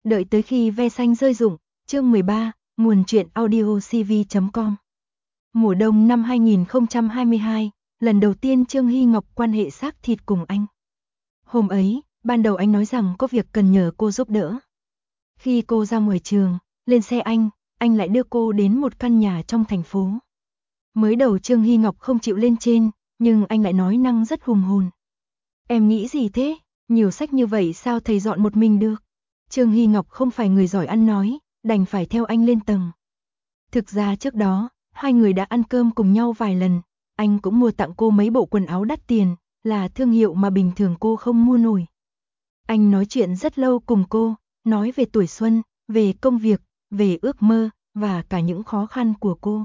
Đợi tới khi ve xanh rơi rụng, chương 13, nguồn truyện audio cv.com. Mùa đông năm 2022, lần đầu tiên Trương Hy Ngọc quan hệ xác thịt cùng anh. Hôm ấy, ban đầu anh nói rằng có việc cần nhờ cô giúp đỡ. Khi cô ra ngoài trường, lên xe anh lại đưa cô đến một căn nhà trong thành phố. Mới đầu Trương Hy Ngọc không chịu lên trên, nhưng anh lại nói năng rất hùng hồn. Em nghĩ gì thế? Nhiều sách như vậy sao thầy dọn một mình được? Trương Hy Ngọc không phải người giỏi ăn nói, đành phải theo anh lên tầng. Thực ra trước đó, hai người đã ăn cơm cùng nhau vài lần, anh cũng mua tặng cô mấy bộ quần áo đắt tiền, là thương hiệu mà bình thường cô không mua nổi. Anh nói chuyện rất lâu cùng cô, nói về tuổi xuân, về công việc, về ước mơ, và cả những khó khăn của cô.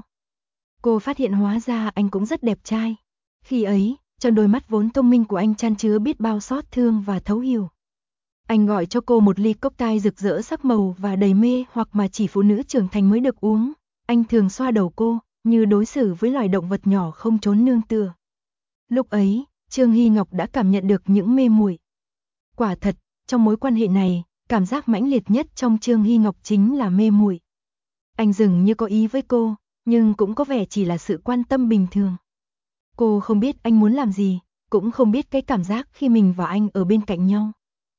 Cô phát hiện hóa ra anh cũng rất đẹp trai. Khi ấy, trong đôi mắt vốn thông minh của anh chan chứa biết bao xót thương và thấu hiểu. Anh gọi cho cô một ly cocktail rực rỡ sắc màu và đầy mê hoặc mà chỉ phụ nữ trưởng thành mới được uống. Anh thường xoa đầu cô, như đối xử với loài động vật nhỏ không trốn nương tựa. Lúc ấy, Trương Hy Ngọc đã cảm nhận được những mê muội. Quả thật, trong mối quan hệ này, cảm giác mãnh liệt nhất trong Trương Hy Ngọc chính là mê muội. Anh dường như có ý với cô, nhưng cũng có vẻ chỉ là sự quan tâm bình thường. Cô không biết anh muốn làm gì, cũng không biết cái cảm giác khi mình và anh ở bên cạnh nhau.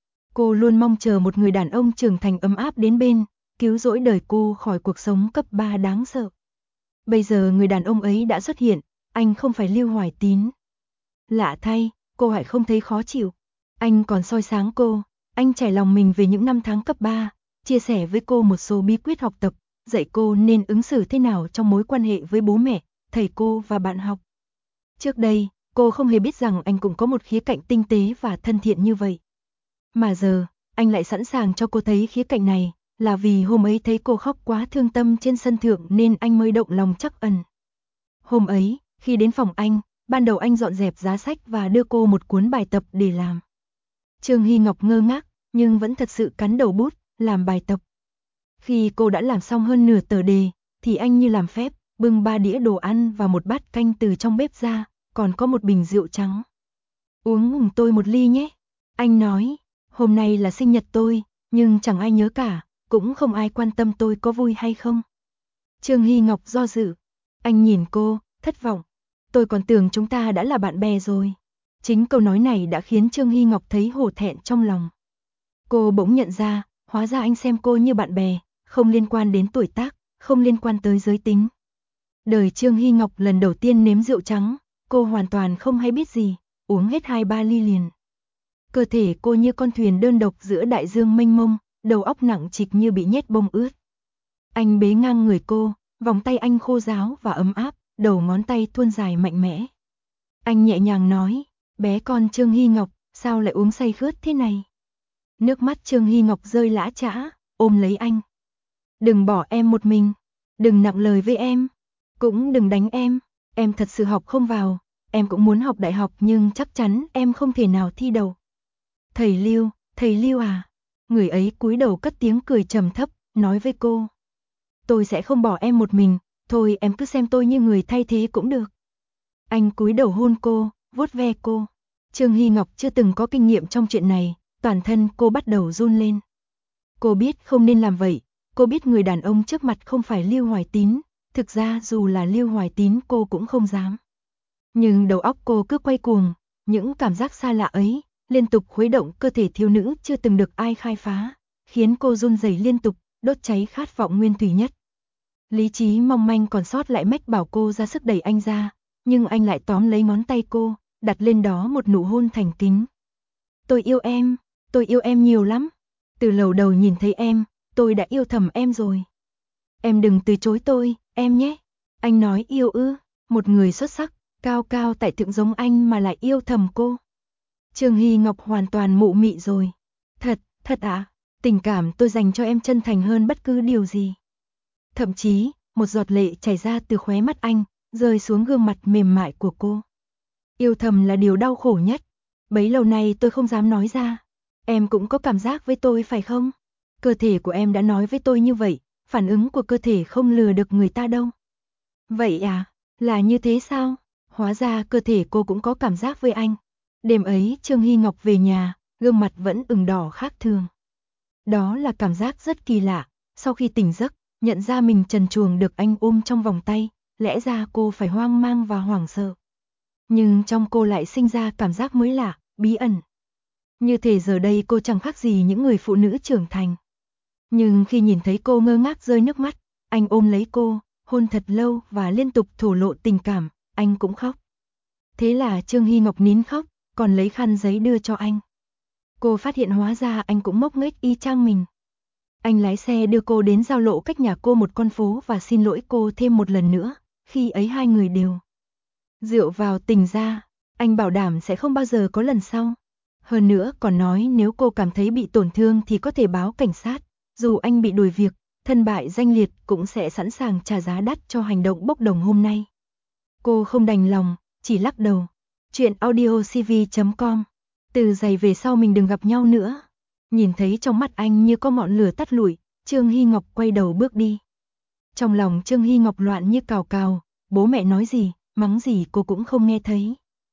Cô luôn mong chờ một người đàn ông trưởng thành ấm áp đến bên, cứu rỗi đời cô khỏi cuộc sống cấp 3 đáng sợ. Bây giờ người đàn ông ấy đã xuất hiện, anh không phải Lưu Hoài Tín. Lạ thay, cô lại không thấy khó chịu. Anh còn soi sáng cô, anh trải lòng mình về những năm tháng cấp 3, chia sẻ với cô một số bí quyết học tập, dạy cô nên ứng xử thế nào trong mối quan hệ với bố mẹ, thầy cô và bạn học. Trước đây, cô không hề biết rằng anh cũng có một khía cạnh tinh tế và thân thiện như vậy. Mà giờ, anh lại sẵn sàng cho cô thấy khía cạnh này, là vì hôm ấy thấy cô khóc quá thương tâm trên sân thượng nên anh mới động lòng trắc ẩn. Hôm ấy, khi đến phòng anh, ban đầu anh dọn dẹp giá sách và đưa cô một cuốn bài tập để làm. Trương Hy Ngọc ngơ ngác, nhưng vẫn thật sự cắn đầu bút, làm bài tập. Khi cô đã làm xong hơn nửa tờ đề, thì anh như làm phép, bưng 3 đĩa đồ ăn và một bát canh từ trong bếp ra, còn có một bình rượu trắng. Uống cùng tôi một ly nhé, anh nói. Hôm nay là sinh nhật tôi, nhưng chẳng ai nhớ cả, cũng không ai quan tâm tôi có vui hay không. Trương Hy Ngọc do dự. Anh nhìn cô, thất vọng. Tôi còn tưởng chúng ta đã là bạn bè rồi. Chính câu nói này đã khiến Trương Hy Ngọc thấy hổ thẹn trong lòng. Cô bỗng nhận ra, hóa ra anh xem cô như bạn bè, không liên quan đến tuổi tác, không liên quan tới giới tính. Đời Trương Hy Ngọc lần đầu tiên nếm rượu trắng, cô hoàn toàn không hay biết gì, uống hết 2-3 ly liền. Cơ thể cô như con thuyền đơn độc giữa đại dương mênh mông, đầu óc nặng trịch như bị nhét bông ướt. Anh bế ngang người cô, vòng tay anh khô ráo và ấm áp, đầu ngón tay thuôn dài mạnh mẽ. Anh nhẹ nhàng nói, bé con Trương Hy Ngọc, sao lại uống say khướt thế này? Nước mắt Trương Hy Ngọc rơi lã chã, ôm lấy anh. Đừng bỏ em một mình, đừng nặng lời với em, cũng đừng đánh em thật sự học không vào, em cũng muốn học đại học nhưng chắc chắn em không thể nào thi đậu. Thầy Lưu à? Người ấy cúi đầu cất tiếng cười trầm thấp, nói với cô. Tôi sẽ không bỏ em một mình, thôi em cứ xem tôi như người thay thế cũng được. Anh cúi đầu hôn cô, vuốt ve cô. Trương Hy Ngọc chưa từng có kinh nghiệm trong chuyện này, toàn thân cô bắt đầu run lên. Cô biết không nên làm vậy, cô biết người đàn ông trước mặt không phải Lưu Hoài Tín, thực ra dù là Lưu Hoài Tín cô cũng không dám. Nhưng đầu óc cô cứ quay cuồng, những cảm giác xa lạ ấy liên tục khuấy động cơ thể thiếu nữ chưa từng được ai khai phá, khiến cô run rẩy liên tục, đốt cháy khát vọng nguyên thủy nhất. Lý trí mong manh còn sót lại mách bảo cô ra sức đẩy anh ra, nhưng anh lại tóm lấy ngón tay cô, đặt lên đó một nụ hôn thành kính. Tôi yêu em nhiều lắm. Từ lâu đầu nhìn thấy em, tôi đã yêu thầm em rồi. Em đừng từ chối tôi, em nhé. Anh nói yêu ư, một người xuất sắc, cao cao tại thượng giống anh mà lại yêu thầm cô. Trương Hy Ngọc hoàn toàn mụ mị rồi. Thật ạ, tình cảm tôi dành cho em chân thành hơn bất cứ điều gì. Thậm chí, một giọt lệ chảy ra từ khóe mắt anh, rơi xuống gương mặt mềm mại của cô. Yêu thầm là điều đau khổ nhất. Bấy lâu nay tôi không dám nói ra. Em cũng có cảm giác với tôi phải không? Cơ thể của em đã nói với tôi như vậy, phản ứng của cơ thể không lừa được người ta đâu. Vậy à, là như thế sao? Hóa ra cơ thể cô cũng có cảm giác với anh. Đêm ấy Trương Hy Ngọc về nhà, gương mặt vẫn ửng đỏ khác thường. Đó là cảm giác rất kỳ lạ, sau khi tỉnh giấc, nhận ra mình trần truồng được anh ôm trong vòng tay, lẽ ra cô phải hoang mang và hoảng sợ. Nhưng trong cô lại sinh ra cảm giác mới lạ, bí ẩn. Như thể giờ đây cô chẳng khác gì những người phụ nữ trưởng thành. Nhưng khi nhìn thấy cô ngơ ngác rơi nước mắt, anh ôm lấy cô, hôn thật lâu và liên tục thổ lộ tình cảm, anh cũng khóc. Thế là Trương Hy Ngọc nín khóc, còn lấy khăn giấy đưa cho anh. Cô phát hiện hóa ra anh cũng ngốc nghếch y chang mình. Anh lái xe đưa cô đến giao lộ cách nhà cô một con phố và xin lỗi cô thêm một lần nữa, khi ấy hai người đều rượu vào tình ra, anh bảo đảm sẽ không bao giờ có lần sau. Hơn nữa còn nói nếu cô cảm thấy bị tổn thương thì có thể báo cảnh sát, dù anh bị đuổi việc, thân bại danh liệt cũng sẽ sẵn sàng trả giá đắt cho hành động bốc đồng hôm nay. Cô không đành lòng, chỉ lắc đầu. Chuyện audiocv.com. Từ giày về sau mình đừng gặp nhau nữa. Nhìn thấy trong mắt anh như có ngọn lửa tắt lụi, Trương Hy Ngọc quay đầu bước đi. Trong lòng Trương Hy Ngọc loạn như cào cào, bố mẹ nói gì, mắng gì cô cũng không nghe thấy.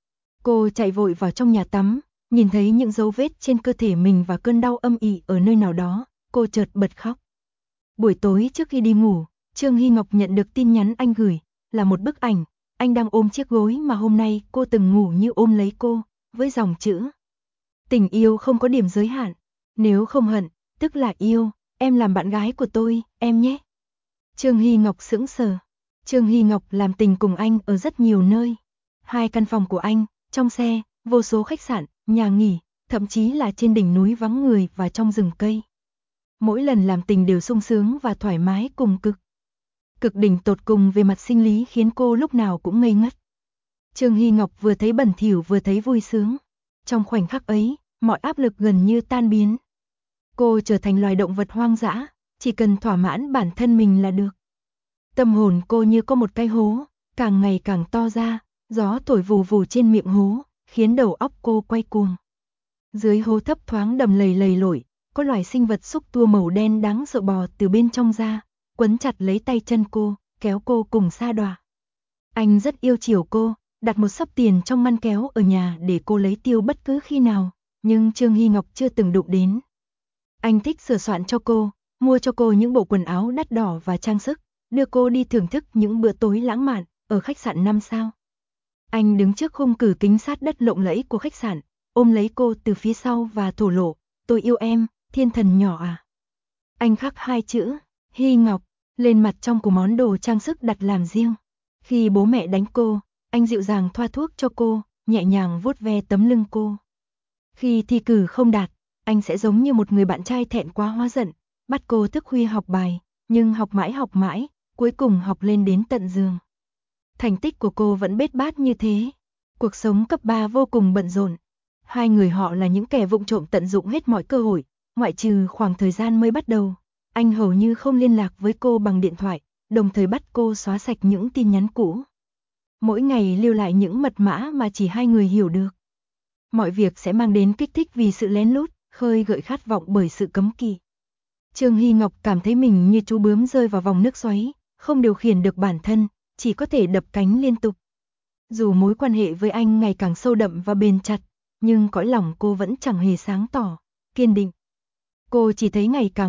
Cô chạy vội vào trong nhà tắm, nhìn thấy những dấu vết trên cơ thể mình và cơn đau âm ỉ ở nơi nào đó, cô chợt bật khóc. Buổi tối trước khi đi ngủ, Trương Hy Ngọc nhận được tin nhắn anh gửi, là một bức ảnh, anh đang ôm chiếc gối mà hôm nay cô từng ngủ như ôm lấy cô, với dòng chữ: tình yêu không có điểm giới hạn, nếu không hận, tức là yêu, em làm bạn gái của tôi, em nhé. Trương Hy Ngọc sững sờ. Trương Hy Ngọc làm tình cùng anh ở rất nhiều nơi. 2 căn phòng của anh, trong xe, vô số khách sạn, nhà nghỉ, thậm chí là trên đỉnh núi vắng người và trong rừng cây. Mỗi lần làm tình đều sung sướng và thoải mái cùng cực. Cực đỉnh tột cùng về mặt sinh lý khiến cô lúc nào cũng ngây ngất. Trương Hy Ngọc vừa thấy bẩn thỉu vừa thấy vui sướng. Trong khoảnh khắc ấy, mọi áp lực gần như tan biến. Cô trở thành loài động vật hoang dã, chỉ cần thỏa mãn bản thân mình là được. Tâm hồn cô như có một cái hố, càng ngày càng to ra, gió thổi vù vù trên miệng hố, khiến đầu óc cô quay cuồng. Dưới hố thấp thoáng đầm lầy lầy lội, có loài sinh vật xúc tua màu đen đáng sợ bò từ bên trong ra, quấn chặt lấy tay chân cô, kéo cô cùng sa đọa. Anh rất yêu chiều cô, đặt một xấp tiền trong ngăn kéo ở nhà để cô lấy tiêu bất cứ khi nào, nhưng Trương Hy Ngọc chưa từng đụng đến. Anh thích sửa soạn cho cô, mua cho cô những bộ quần áo đắt đỏ và trang sức, đưa cô đi thưởng thức những bữa tối lãng mạn ở khách sạn 5 sao. Anh đứng trước khung cửa kính sát đất lộng lẫy của khách sạn, ôm lấy cô từ phía sau và thổ lộ: tôi yêu em, thiên thần nhỏ à. Anh khắc 2 chữ Hy Ngọc lên mặt trong của món đồ trang sức đặt làm riêng. Khi bố mẹ đánh cô, anh dịu dàng thoa thuốc cho cô, nhẹ nhàng vuốt ve tấm lưng cô. Khi thi cử không đạt, anh sẽ giống như một người bạn trai thẹn quá hóa giận, bắt cô thức khuya học bài, nhưng học mãi, cuối cùng học lên đến tận giường. Thành tích của cô vẫn bết bát như thế. Cuộc sống cấp 3 vô cùng bận rộn. Hai người họ là những kẻ vụng trộm tận dụng hết mọi cơ hội, ngoại trừ khoảng thời gian mới bắt đầu. Anh hầu như không liên lạc với cô bằng điện thoại, đồng thời bắt cô xóa sạch những tin nhắn cũ. Mỗi ngày lưu lại những mật mã mà chỉ hai người hiểu được. Mọi việc sẽ mang đến kích thích vì sự lén lút, khơi gợi khát vọng bởi sự cấm kỵ. Trương Hy Ngọc cảm thấy mình như chú bướm rơi vào vòng nước xoáy, không điều khiển được bản thân, chỉ có thể đập cánh liên tục. Dù mối quan hệ với anh ngày càng sâu đậm và bền chặt, nhưng cõi lòng cô vẫn chẳng hề sáng tỏ, kiên định. Cô chỉ thấy ngày càng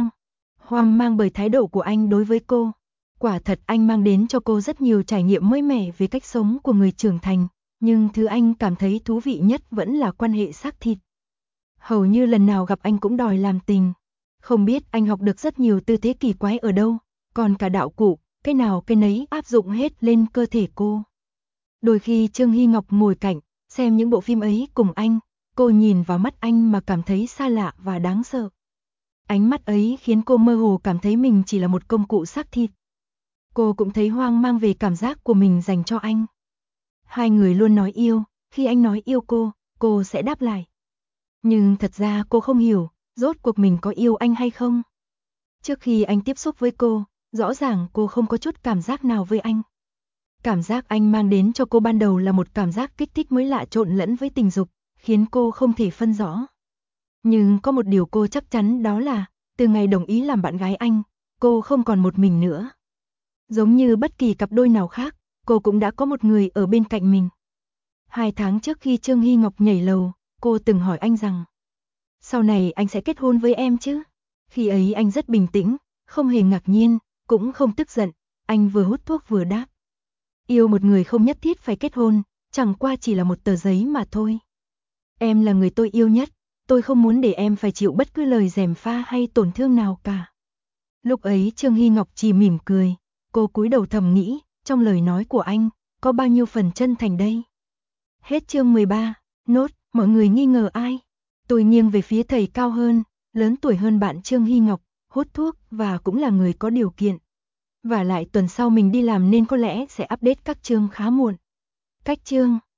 hoang mang bởi thái độ của anh đối với cô. Quả thật anh mang đến cho cô rất nhiều trải nghiệm mới mẻ về cách sống của người trưởng thành, nhưng thứ anh cảm thấy thú vị nhất vẫn là quan hệ xác thịt. Hầu như lần nào gặp anh cũng đòi làm tình. Không biết anh học được rất nhiều tư thế kỳ quái ở đâu, còn cả đạo cụ, cái nào cái nấy áp dụng hết lên cơ thể cô. Đôi khi Trương Hy Ngọc ngồi cạnh, xem những bộ phim ấy cùng anh, cô nhìn vào mắt anh mà cảm thấy xa lạ và đáng sợ. Ánh mắt ấy khiến cô mơ hồ cảm thấy mình chỉ là một công cụ xác thịt. Cô cũng thấy hoang mang về cảm giác của mình dành cho anh. Hai người luôn nói yêu, khi anh nói yêu cô sẽ đáp lại. Nhưng thật ra cô không hiểu, rốt cuộc mình có yêu anh hay không. Trước khi anh tiếp xúc với cô, rõ ràng cô không có chút cảm giác nào với anh. Cảm giác anh mang đến cho cô ban đầu là một cảm giác kích thích mới lạ trộn lẫn với tình dục, khiến cô không thể phân rõ. Nhưng có một điều cô chắc chắn đó là, từ ngày đồng ý làm bạn gái anh, cô không còn một mình nữa. Giống như bất kỳ cặp đôi nào khác, cô cũng đã có một người ở bên cạnh mình. 2 tháng trước khi Trương Hy Ngọc nhảy lầu, cô từng hỏi anh rằng: Sau này anh sẽ kết hôn với em chứ? Khi ấy anh rất bình tĩnh, không hề ngạc nhiên, cũng không tức giận, anh vừa hút thuốc vừa đáp. Yêu một người không nhất thiết phải kết hôn, chẳng qua chỉ là một tờ giấy mà thôi. Em là người tôi yêu nhất, tôi không muốn để em phải chịu bất cứ lời gièm pha hay tổn thương nào cả. Lúc ấy Trương Hy Ngọc chỉ mỉm cười, cô cúi đầu thầm nghĩ, trong lời nói của anh, có bao nhiêu phần chân thành đây. Hết chương 13, nốt, mọi người nghi ngờ ai? Tôi nghiêng về phía thầy cao hơn, lớn tuổi hơn bạn Trương Hy Ngọc, hút thuốc và cũng là người có điều kiện. Và lại tuần sau mình đi làm nên có lẽ sẽ update các chương khá muộn. Cách chương